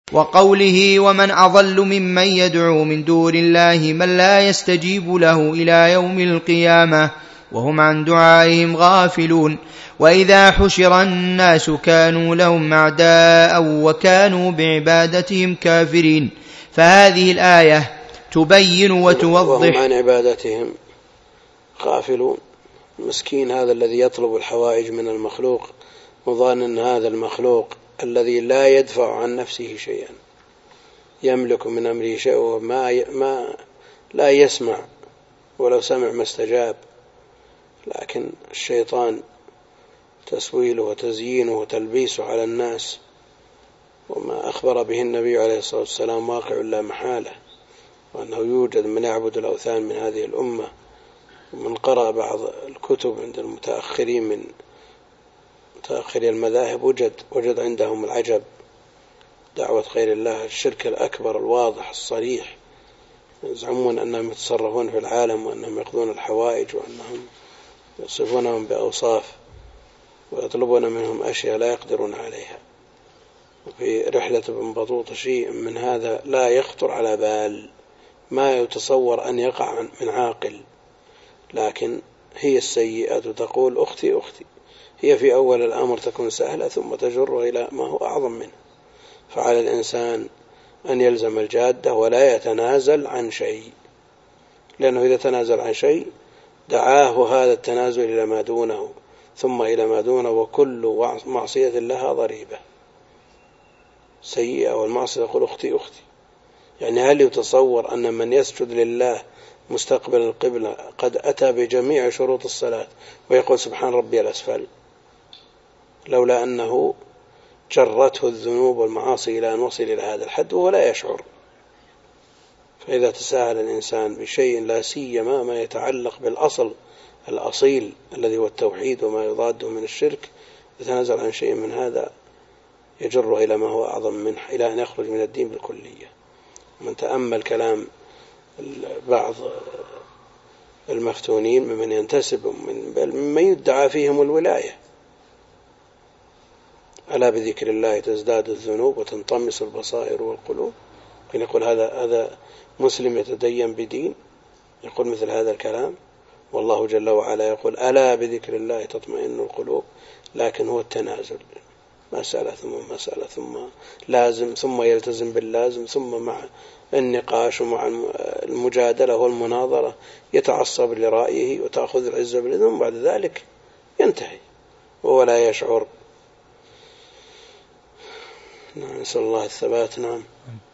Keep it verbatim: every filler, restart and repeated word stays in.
وقوله ومن أضل ممن يدعو من دون الله من لا يستجيب له إلى يوم القيامة وهم عن دعائهم غافلون وإذا حشر الناس كانوا لهم أعداء وكانوا بعبادتهم كافرين. فهذه الآية تبين وتوضح وهم عن عبادتهم غافلون. مسكين هذا الذي يطلب الحوائج من المخلوق وظن أن هذا المخلوق الذي لا يدفع عن نفسه شيئا يملك من أمره شيء وما ما لا يسمع ولو سمع ما استجاب، لكن الشيطان تسويله وتزيينه وتلبيسه على الناس وما أخبر به النبي عليه الصلاة والسلام واقع لا محالة، وأنه يوجد من يعبد الأوثان من هذه الأمة. ومن قرأ بعض الكتب عند المتأخرين من متأخري المذاهب وجد وجد عندهم العجب، دعوة غير الله، الشرك الأكبر الواضح الصريح، يزعمون أنهم يتصرفون في العالم وأنهم يقضون الحوائج وأنهم يصفونهم بأوصاف ويطلبون منهم أشياء لا يقدرون عليها. وفي رحلة ابن بطوطة شيء من هذا لا يخطر على بال، ما يتصور أن يقع من عاقل، لكن هي السيئة تقول أختي أختي، هي في أول الأمر تكون سهلة ثم تجر إلى ما هو أعظم منه. فعلى الإنسان أن يلزم الجادة ولا يتنازل عن شيء، لأنه إذا تنازل عن شيء دعاه هذا التنازل إلى ما دونه ثم إلى ما دونه، وكل معصية لها ضريبة. سيئة والمعصية يقول أختي أختي، يعني هل يتصور أن من يسجد لله مستقبل القبلة قد أتى بجميع شروط الصلاة ويقول سبحان ربي الأسفل، لولا أنه جرته الذنوب والمعاصي إلى أن وصل إلى هذا الحد وهو لا يشعر؟ فإذا تساهل الإنسان بشيء لا سيما ما يتعلق بالأصل الأصيل الذي هو التوحيد وما يضاده من الشرك، يتنازل عن شيء من هذا يجره إلى ما هو أعظم منه، إلى أن يخرج من الدين بالكلية. من تأمل كلام بعض المفتونين ممن ينتسب من ممن يدعى فيهم الولاية، ألا بذكر الله تزداد الذنوب وتنطمس البصائر والقلوب، كان يقول هذا هذا مسلم يتدين بدين يقول مثل هذا الكلام، والله جل وعلا يقول ألا بذكر الله تطمئن القلوب. لكن هو التنازل، مسألة ثم مسألة ثم لازم ثم يلتزم باللازم ثم مع النقاش ومع المجادلة والمناظرة يتعصب لرأيه وتأخذ العزة بالإذن، بعد ذلك ينتهي وهو لا يشعر. نسأل الله الثبات. نعم.